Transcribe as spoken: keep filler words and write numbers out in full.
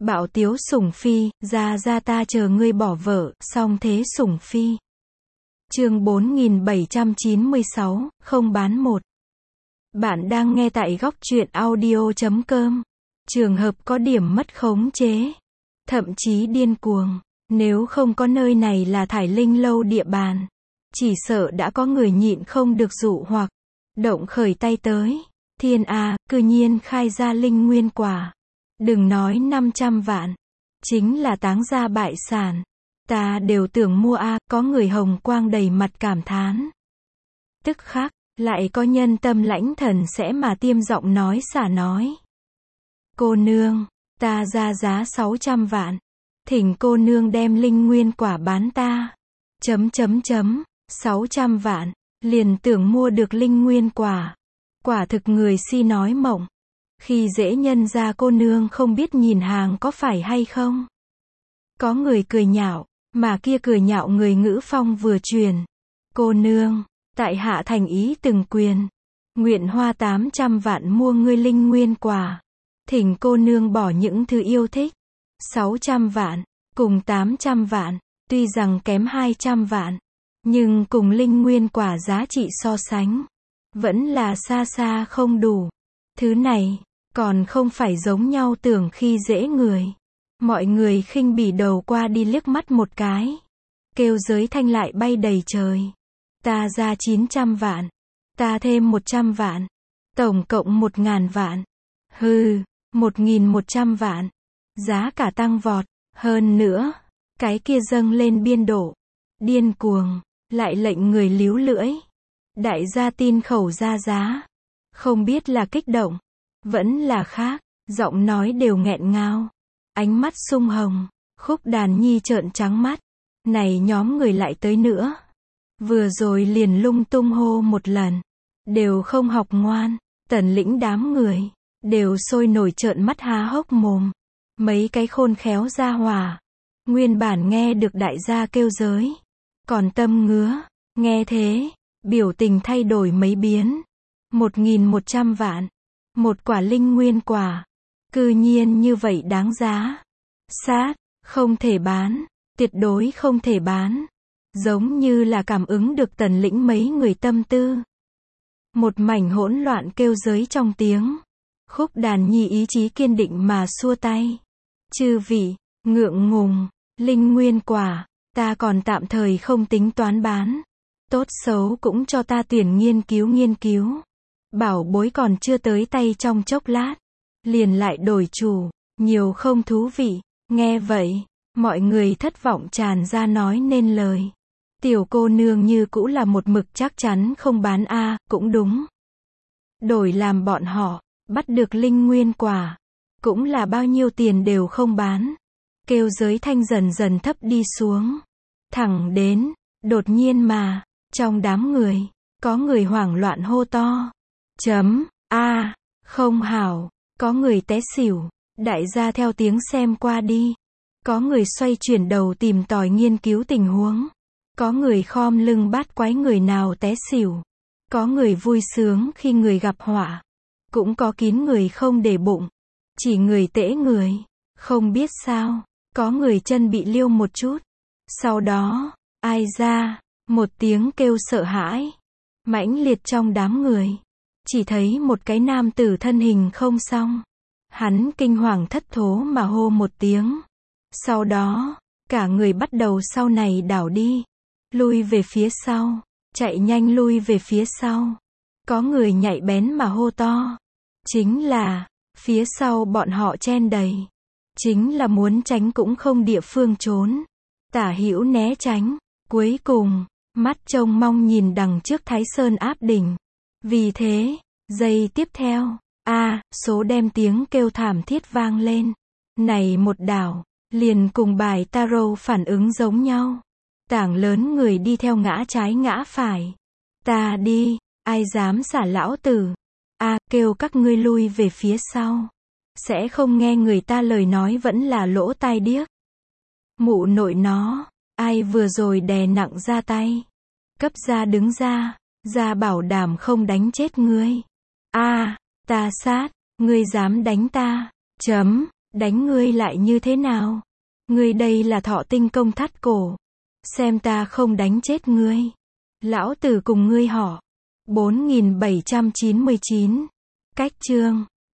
Bạo tiếu sủng phi, ra ra ta chờ ngươi bỏ vợ, song thế sủng phi. Chương bốn nghìn bảy trăm chín mươi sáu, không bán một. Bạn đang nghe tại góc truyện audio chấm com. Trường hợp có điểm mất khống chế, thậm chí điên cuồng, nếu không có nơi này là Thải Linh lâu địa bàn, chỉ sợ đã có người nhịn không được dụ hoặc động khởi tay tới. Thiên a, cư nhiên khai ra linh nguyên quả. Đừng nói năm trăm vạn, chính là táng gia bại sản, ta đều tưởng mua a, có người hồng quang đầy mặt cảm thán. Tức khắc, lại có nhân tâm lãnh thần sẽ mà tiêm giọng nói xả nói. Cô nương, ta ra giá sáu trăm vạn, thỉnh cô nương đem linh nguyên quả bán ta. Chấm chấm chấm, sáu trăm vạn, liền tưởng mua được linh nguyên quả. Quả thực người si nói mộng. Khi dễ nhân ra cô nương không biết nhìn hàng có phải hay không. Có người cười nhạo, mà kia cười nhạo người ngữ phong vừa truyền. Cô nương, tại hạ thành ý từng quyền, nguyện hoa tám trăm vạn mua ngươi linh nguyên quả. Thỉnh cô nương bỏ những thứ yêu thích. sáu trăm vạn, cùng tám trăm vạn, tuy rằng kém hai trăm vạn, nhưng cùng linh nguyên quả giá trị so sánh, vẫn là xa xa không đủ. Thứ này, còn không phải giống nhau tưởng khi dễ người. Mọi người khinh bỉ đầu qua đi liếc mắt một cái. Kêu giới thanh lại bay đầy trời. Ta ra chín trăm vạn. Ta thêm một trăm vạn. Tổng cộng một ngàn vạn. Hừ, một nghìn một trăm vạn. Giá cả tăng vọt. Hơn nữa, cái kia dâng lên biên độ. Điên cuồng, lại lệnh người líu lưỡi. Đại gia tin khẩu ra giá. Không biết là kích động, vẫn là khác, giọng nói đều nghẹn ngào. Ánh mắt sung hồng, Khúc Đàn Nhi trợn trắng mắt. Này nhóm người lại tới nữa. Vừa rồi liền lung tung hô một lần. Đều không học ngoan. Tần lĩnh đám người, đều sôi nổi trợn mắt há hốc mồm. Mấy cái khôn khéo ra hỏa. Nguyên bản nghe được đại gia kêu giới. Còn tâm ngứa, nghe thế, biểu tình thay đổi mấy biến. Một nghìn một trăm vạn. Một quả linh nguyên quả. Cư nhiên như vậy đáng giá. Sát, không thể bán. Tuyệt đối không thể bán. Giống như là cảm ứng được tần lĩnh mấy người tâm tư. Một mảnh hỗn loạn kêu giới trong tiếng. Khúc Đàn Nhi ý chí kiên định mà xua tay. Chư vị, ngượng ngùng, linh nguyên quả, ta còn tạm thời không tính toán bán. Tốt xấu cũng cho ta tuyển nghiên cứu nghiên cứu. Bảo bối còn chưa tới tay trong chốc lát, liền lại đổi chủ, nhiều không thú vị. Nghe vậy, mọi người thất vọng tràn ra nói nên lời. Tiểu cô nương như cũ là một mực chắc chắn không bán a, à, cũng đúng. Đổi làm bọn họ, bắt được linh nguyên quả, cũng là bao nhiêu tiền đều không bán. Kêu giới thanh dần dần thấp đi xuống. Thẳng đến, đột nhiên mà, trong đám người, có người hoảng loạn hô to. Chấm, a, không hảo, có người té xỉu, đại gia theo tiếng xem qua đi. Có người xoay chuyển đầu tìm tòi nghiên cứu tình huống. Có người khom lưng bắt quái người nào té xỉu. Có người vui sướng khi người gặp họa. Cũng có kín người không để bụng. Chỉ người tễ người. Không biết sao, có người chân bị liêu một chút. Sau đó, ai ra, một tiếng kêu sợ hãi. Mãnh liệt trong đám người. Chỉ thấy một cái nam tử thân hình không xong. Hắn kinh hoàng thất thố mà hô một tiếng. Sau đó, cả người bắt đầu sau này đảo đi. Lui về phía sau. Chạy nhanh lui về phía sau. Có người nhạy bén mà hô to. Chính là, phía sau bọn họ chen đầy. Chính là muốn tránh cũng không địa phương trốn. Tả hữu né tránh. Cuối cùng, mắt trông mong nhìn đằng trước Thái Sơn áp đỉnh. Vì thế, giây tiếp theo, a, à, số đem tiếng kêu thảm thiết vang lên. Này một đảo, liền cùng bài tarot phản ứng giống nhau. Tảng lớn người đi theo ngã trái ngã phải. Ta đi, ai dám xả lão tử. A, à, kêu các ngươi lui về phía sau. Sẽ không nghe người ta lời nói vẫn là lỗ tai điếc. Mụ nội nó, ai vừa rồi đè nặng ra tay. Cấp ra đứng ra. Ra bảo đảm không đánh chết ngươi. A, à, ta sát, ngươi dám đánh ta. Chấm, Đánh ngươi lại như thế nào? Ngươi đây là thọ tinh công thắt cổ. Xem ta không đánh chết ngươi. Lão tử cùng ngươi họ. bốn nghìn bảy trăm chín mươi chín. Cách chương